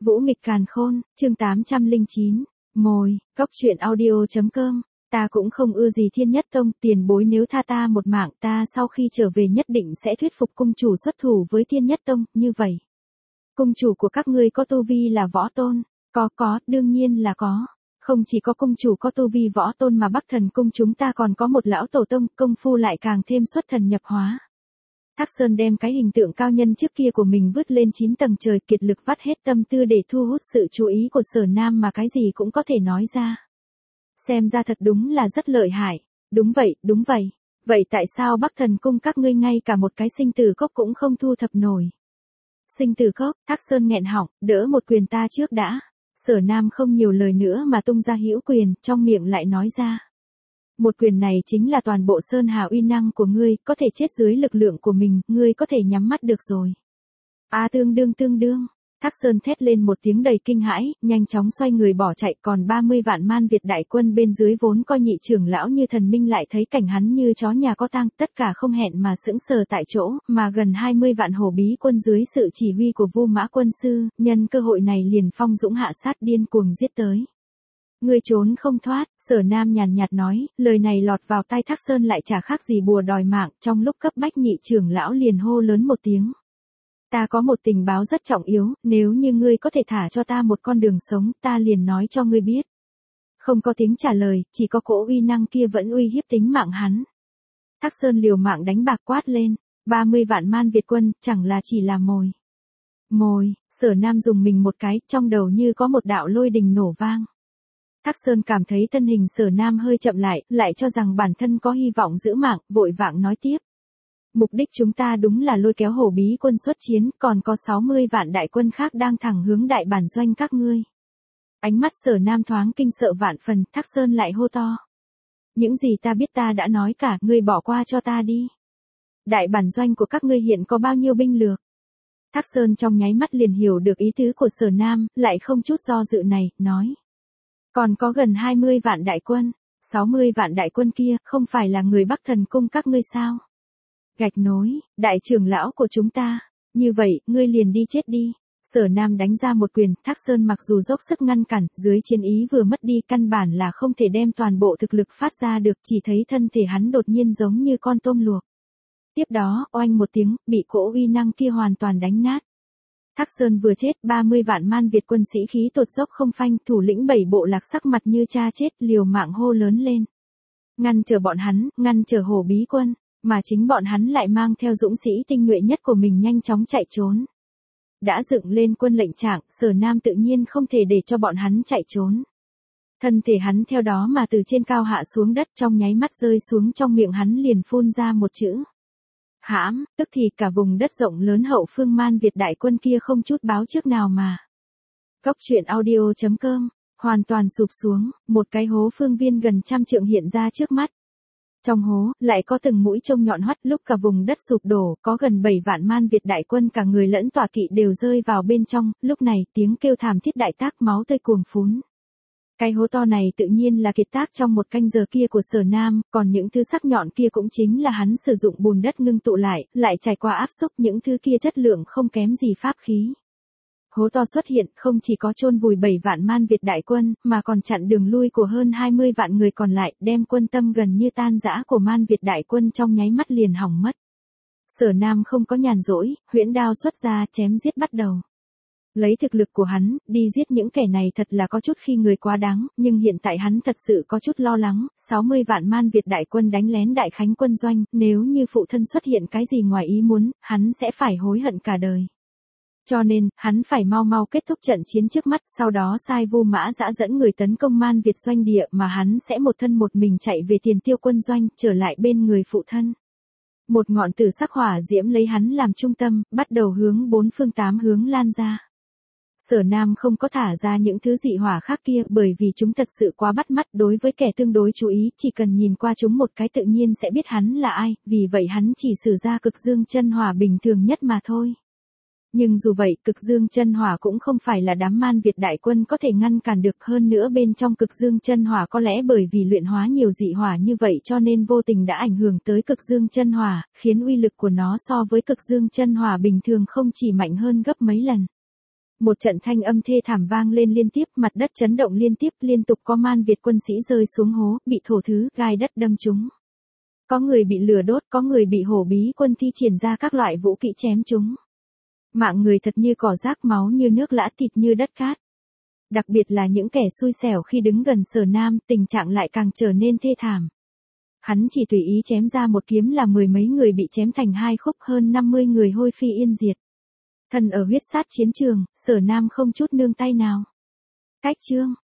Vũ nghịch càn khôn, chương 809. Mồi, Cóc truyện audio.com. Ta cũng không ưa gì Thiên Nhất Tông, tiền bối nếu tha ta một mạng, ta sau khi trở về nhất định sẽ thuyết phục cung chủ xuất thủ với Thiên Nhất Tông, như vậy. Cung chủ của các ngươi có tu vi là võ tôn? Có, đương nhiên là có. Không chỉ có cung chủ có tu vi võ tôn mà Bắc Thần cung chúng ta còn có một lão tổ tông, công phu lại càng thêm xuất thần nhập hóa. Thác Sơn đem cái hình tượng cao nhân trước kia của mình vứt lên 9 tầng trời, kiệt lực vắt hết tâm tư để thu hút sự chú ý của Sở Nam mà cái gì cũng có thể nói ra. Xem ra thật đúng là rất lợi hại. Đúng vậy. Vậy tại sao Bắc Thần cung các ngươi ngay cả một cái sinh tử cốc cũng không thu thập nổi? Sinh tử cốc, Thác Sơn nghẹn họng, đỡ một quyền ta trước đã. Sở Nam không nhiều lời nữa mà tung ra hữu quyền, trong miệng lại nói ra. Một quyền này chính là toàn bộ sơn hà uy năng của ngươi, có thể chết dưới lực lượng của mình, ngươi có thể nhắm mắt được rồi. Tương đương. Thác Sơn thét lên một tiếng đầy kinh hãi, nhanh chóng xoay người bỏ chạy, còn 30 vạn Man Việt đại quân bên dưới vốn coi nhị trưởng lão như thần minh lại thấy cảnh hắn như chó nhà có tang, tất cả không hẹn mà sững sờ tại chỗ, mà gần 20 vạn hổ bí quân dưới sự chỉ huy của Vu Mã quân sư, nhân cơ hội này liền phong dũng hạ sát điên cuồng giết tới. Ngươi trốn không thoát, Sở Nam nhàn nhạt nói, lời này lọt vào tai Thác Sơn lại chả khác gì bùa đòi mạng, trong lúc cấp bách nhị trưởng lão liền hô lớn một tiếng. Ta có một tình báo rất trọng yếu, nếu như ngươi có thể thả cho ta một con đường sống, ta liền nói cho ngươi biết. Không có tiếng trả lời, chỉ có cỗ uy năng kia vẫn uy hiếp tính mạng hắn. Thác Sơn liều mạng đánh bạc quát lên, 30 vạn Man Việt quân, chẳng là chỉ là mồi. Mồi, Sở Nam dùng mình một cái, trong đầu như có một đạo lôi đình nổ vang. Thác Sơn cảm thấy thân hình Sở Nam hơi chậm lại cho rằng bản thân có hy vọng giữ mạng, vội vàng nói tiếp. Mục đích chúng ta đúng là lôi kéo hổ bí quân xuất chiến, còn có 60 vạn đại quân khác đang thẳng hướng đại bản doanh các ngươi. Ánh mắt Sở Nam thoáng kinh sợ vạn phần, Thác Sơn lại hô to. Những gì ta biết ta đã nói cả, ngươi bỏ qua cho ta đi. Đại bản doanh của các ngươi hiện có bao nhiêu binh lược? Thác Sơn trong nháy mắt liền hiểu được ý tứ của Sở Nam, lại không chút do dự này, nói. Còn có gần 20 vạn đại quân, 60 vạn đại quân kia, không phải là người Bắc Thần cung các ngươi sao? Gạch nối, đại trưởng lão của chúng ta, như vậy, ngươi liền đi chết đi. Sở Nam đánh ra một quyền, Thác Sơn mặc dù dốc sức ngăn cản, dưới chiến ý vừa mất đi, căn bản là không thể đem toàn bộ thực lực phát ra được, chỉ thấy thân thể hắn đột nhiên giống như con tôm luộc. Tiếp đó, oanh một tiếng, bị cỗ uy năng kia hoàn toàn đánh nát. Thác Sơn vừa chết, 30 vạn Man Việt quân sĩ khí tột dốc không phanh, thủ lĩnh 7 bộ lạc sắc mặt như cha chết, liều mạng hô lớn lên. Ngăn chờ bọn hắn, ngăn chờ hổ bí quân, mà chính bọn hắn lại mang theo dũng sĩ tinh nhuệ nhất của mình nhanh chóng chạy trốn. Đã dựng lên quân lệnh trạng, Sở Nam tự nhiên không thể để cho bọn hắn chạy trốn. Thân thể hắn theo đó mà từ trên cao hạ xuống đất, trong nháy mắt rơi xuống, trong miệng hắn liền phun ra một chữ. Hãm, tức thì cả vùng đất rộng lớn hậu phương Man Việt đại quân kia không chút báo trước nào mà. Cóc truyện audio.com, hoàn toàn sụp xuống, một cái hố phương viên gần 100 trượng hiện ra trước mắt. Trong hố, lại có từng mũi trông nhọn hoắt, lúc cả vùng đất sụp đổ, có gần 7 vạn Man Việt đại quân cả người lẫn tọa kỵ đều rơi vào bên trong, lúc này tiếng kêu thảm thiết đại tác, máu tươi cuồng phún. Cái hố to này tự nhiên là kiệt tác trong một canh giờ kia của Sở Nam, còn những thứ sắc nhọn kia cũng chính là hắn sử dụng bùn đất ngưng tụ lại trải qua áp xúc, những thứ kia chất lượng không kém gì pháp khí. Hố to xuất hiện không chỉ có chôn vùi 7 vạn Man Việt đại quân, mà còn chặn đường lui của hơn 20 vạn người còn lại, đem quân tâm gần như tan rã của Man Việt đại quân trong nháy mắt liền hỏng mất. Sở Nam không có nhàn rỗi, huyễn đao xuất ra, chém giết bắt đầu. Lấy thực lực của hắn, đi giết những kẻ này thật là có chút khi người quá đáng, nhưng hiện tại hắn thật sự có chút lo lắng, 60 vạn Man Việt đại quân đánh lén đại khánh quân doanh, nếu như phụ thân xuất hiện cái gì ngoài ý muốn, hắn sẽ phải hối hận cả đời. Cho nên, hắn phải mau kết thúc trận chiến trước mắt, sau đó sai Vu Mã Dã dẫn người tấn công Man Việt doanh địa, mà hắn sẽ một thân một mình chạy về Tiền Tiêu quân doanh, trở lại bên người phụ thân. Một ngọn tử sắc hỏa diễm lấy hắn làm trung tâm, bắt đầu hướng 4 phương 8 hướng lan ra. Sở Nam không có thả ra những thứ dị hỏa khác kia, bởi vì chúng thật sự quá bắt mắt, đối với kẻ tương đối chú ý, chỉ cần nhìn qua chúng một cái tự nhiên sẽ biết hắn là ai, vì vậy hắn chỉ sử ra cực dương chân hỏa bình thường nhất mà thôi. Nhưng dù vậy, cực dương chân hỏa cũng không phải là đám Man Việt đại quân có thể ngăn cản được, hơn nữa bên trong cực dương chân hỏa có lẽ bởi vì luyện hóa nhiều dị hỏa như vậy cho nên vô tình đã ảnh hưởng tới cực dương chân hỏa, khiến uy lực của nó so với cực dương chân hỏa bình thường không chỉ mạnh hơn gấp mấy lần. Một trận thanh âm thê thảm vang lên liên tiếp, mặt đất chấn động liên tục có Man Việt quân sĩ rơi xuống hố, bị thổ thứ, gai đất đâm trúng. Có người bị lửa đốt, có người bị hổ bí quân thi triển ra các loại vũ kỹ chém chúng. Mạng người thật như cỏ rác, máu như nước, lã thịt như đất cát. Đặc biệt là những kẻ xui xẻo khi đứng gần Sở Nam, tình trạng lại càng trở nên thê thảm. Hắn chỉ tùy ý chém ra một kiếm là mười mấy người bị chém thành hai khúc, hơn 50 người hôi phi yên diệt. Thân ở huyết sát chiến trường, Sở Nam không chút nương tay nào. Cách chương